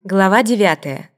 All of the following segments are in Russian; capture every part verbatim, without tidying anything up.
Глава девятая.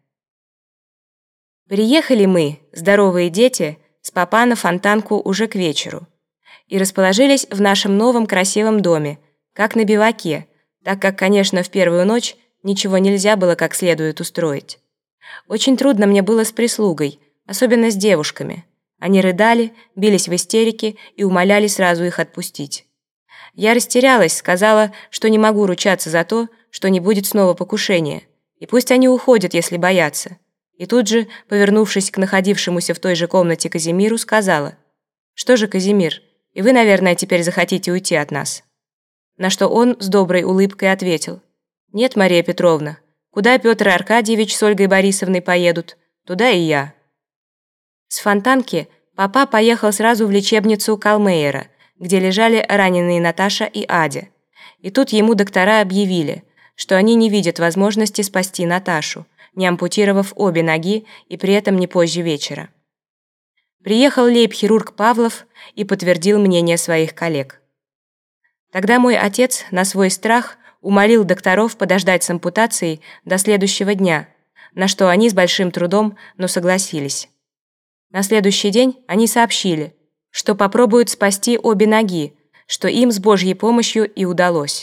Приехали мы, здоровые дети, с папа на Фонтанку уже к вечеру и расположились в нашем новом красивом доме, как на биваке, так как, конечно, в первую ночь ничего нельзя было как следует устроить. Очень трудно мне было с прислугой, особенно с девушками. Они рыдали, бились в истерике и умоляли сразу их отпустить. Я растерялась, сказала, что не могу ручаться за то, что не будет снова покушения. И пусть они уходят, если боятся. И тут же, повернувшись к находившемуся в той же комнате Казимиру, сказала: «Что же, Казимир, и вы, наверное, теперь захотите уйти от нас?» На что он с доброй улыбкой ответил: «Нет, Мария Петровна, куда Петр Аркадьевич с Ольгой Борисовной поедут, туда и я». С Фонтанки папа поехал сразу в лечебницу Калмейера, где лежали раненые Наташа и Адя. И тут ему доктора объявили, что они не видят возможности спасти Наташу, не ампутировав обе ноги и при этом не позже вечера. Приехал лейб-хирург Павлов и подтвердил мнение своих коллег. Тогда мой отец на свой страх умолил докторов подождать с ампутацией до следующего дня, на что они с большим трудом, но согласились. На следующий день они сообщили, что попробуют спасти обе ноги, что им с Божьей помощью и удалось.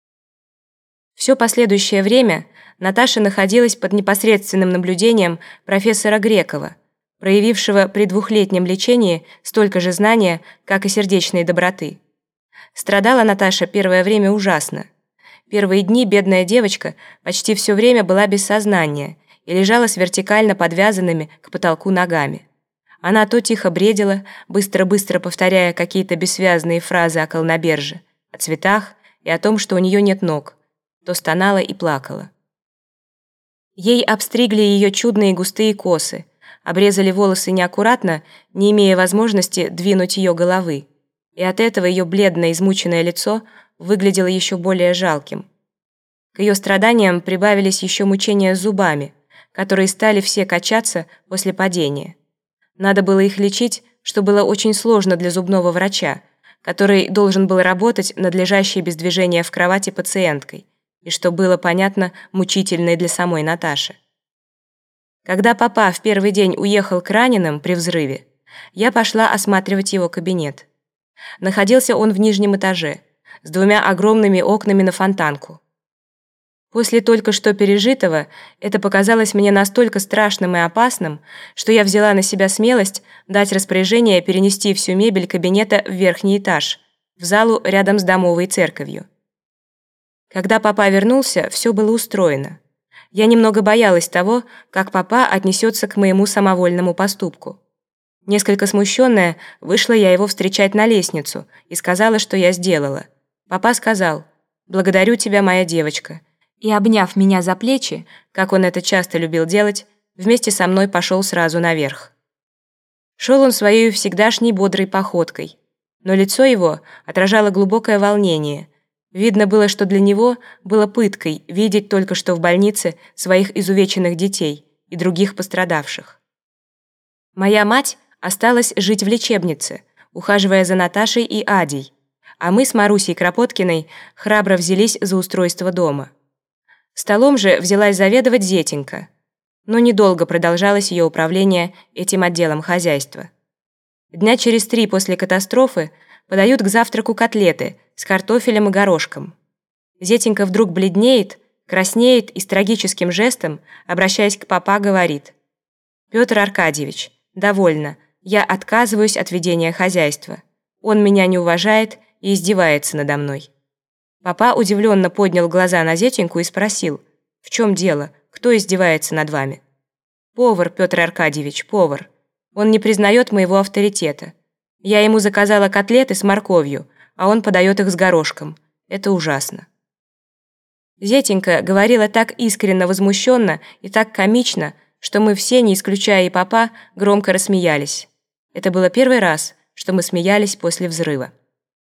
Все последующее время Наташа находилась под непосредственным наблюдением профессора Грекова, проявившего при двухлетнем лечении столько же знания, как и сердечной доброты. Страдала Наташа первое время ужасно. Первые дни бедная девочка почти все время была без сознания и лежала с вертикально подвязанными к потолку ногами. Она то тихо бредила, быстро-быстро повторяя какие-то бессвязные фразы о Колноберже, о цветах и о том, что у нее нет ног, то стонала и плакала. Ей обстригли ее чудные густые косы, обрезали волосы неаккуратно, не имея возможности двинуть ее головы, и от этого ее бледное измученное лицо выглядело еще более жалким. К ее страданиям прибавились еще мучения с зубами, которые стали все качаться после падения. Надо было их лечить, что было очень сложно для зубного врача, который должен был работать над лежащей без движения в кровати пациенткой, и что было, понятно, мучительно для самой Наташи. Когда папа в первый день уехал к раненым при взрыве, я пошла осматривать его кабинет. Находился он в нижнем этаже, с двумя огромными окнами на Фонтанку. После только что пережитого это показалось мне настолько страшным и опасным, что я взяла на себя смелость дать распоряжение перенести всю мебель кабинета в верхний этаж, в залу рядом с домовой церковью. Когда папа вернулся, все было устроено. Я немного боялась того, как папа отнесется к моему самовольному поступку. Несколько смущенная, вышла я его встречать на лестницу и сказала, что я сделала. Папа сказал: «Благодарю тебя, моя девочка», и, обняв меня за плечи, как он это часто любил делать, вместе со мной пошел сразу наверх. Шел он своей всегдашней бодрой походкой, но лицо его отражало глубокое волнение. Видно было, что для него было пыткой видеть только что в больнице своих изувеченных детей и других пострадавших. Моя мать осталась жить в лечебнице, ухаживая за Наташей и Адей, а мы с Марусей Кропоткиной храбро взялись за устройство дома. Столом же взялась заведовать Зетенька, но недолго продолжалось ее управление этим отделом хозяйства. Дня через три после катастрофы подают к завтраку котлеты с картофелем и горошком. Зетенька вдруг бледнеет, краснеет и с трагическим жестом, обращаясь к папа, говорит: «Петр Аркадьевич, довольно, я отказываюсь от ведения хозяйства. Он меня не уважает и издевается надо мной». Папа удивленно поднял глаза на Зетеньку и спросил: «В чем дело? Кто издевается над вами?» «Повар, Петр Аркадьевич, повар. Он не признает моего авторитета. Я ему заказала котлеты с морковью, а он подает их с горошком. Это ужасно». Зетенька говорила так искренне возмущенно и так комично, что мы все, не исключая и папа, громко рассмеялись. Это было первый раз, что мы смеялись после взрыва.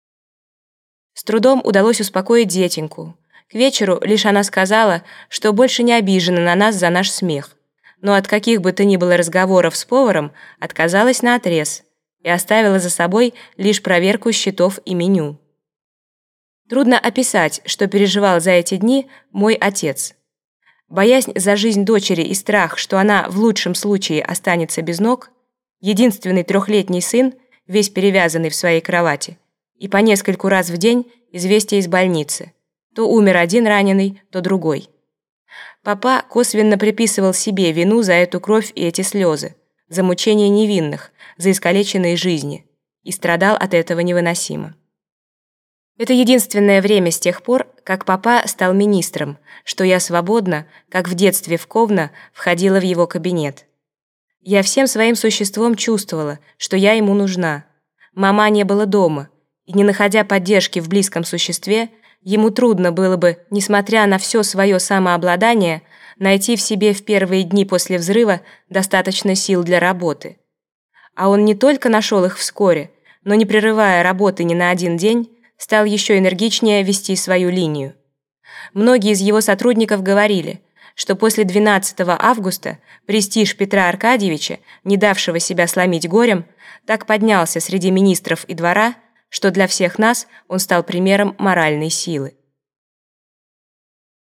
С трудом удалось успокоить Зетеньку. К вечеру лишь она сказала, что больше не обижена на нас за наш смех, но от каких бы то ни было разговоров с поваром отказалась наотрез и оставила за собой лишь проверку счетов и меню. Трудно описать, что переживал за эти дни мой отец. Боязнь за жизнь дочери и страх, что она в лучшем случае останется без ног, единственный трехлетний сын, весь перевязанный в своей кровати, и по нескольку раз в день известия из больницы. То умер один раненый, то другой. Папа косвенно приписывал себе вину за эту кровь и эти слезы, за мучения невинных, за искалеченные жизни, и страдал от этого невыносимо. Это единственное время с тех пор, как папа стал министром, что я свободно, как в детстве в Ковна, входила в его кабинет. Я всем своим существом чувствовала, что я ему нужна. Мама не было дома, и не находя поддержки в близком существе, ему трудно было бы, несмотря на все свое самообладание, найти в себе в первые дни после взрыва достаточно сил для работы. А он не только нашел их вскоре, но, не прерывая работы ни на один день, стал еще энергичнее вести свою линию. Многие из его сотрудников говорили, что после двенадцатого августа престиж Петра Аркадьевича, не давшего себя сломить горем, так поднялся среди министров и двора, что для всех нас он стал примером моральной силы.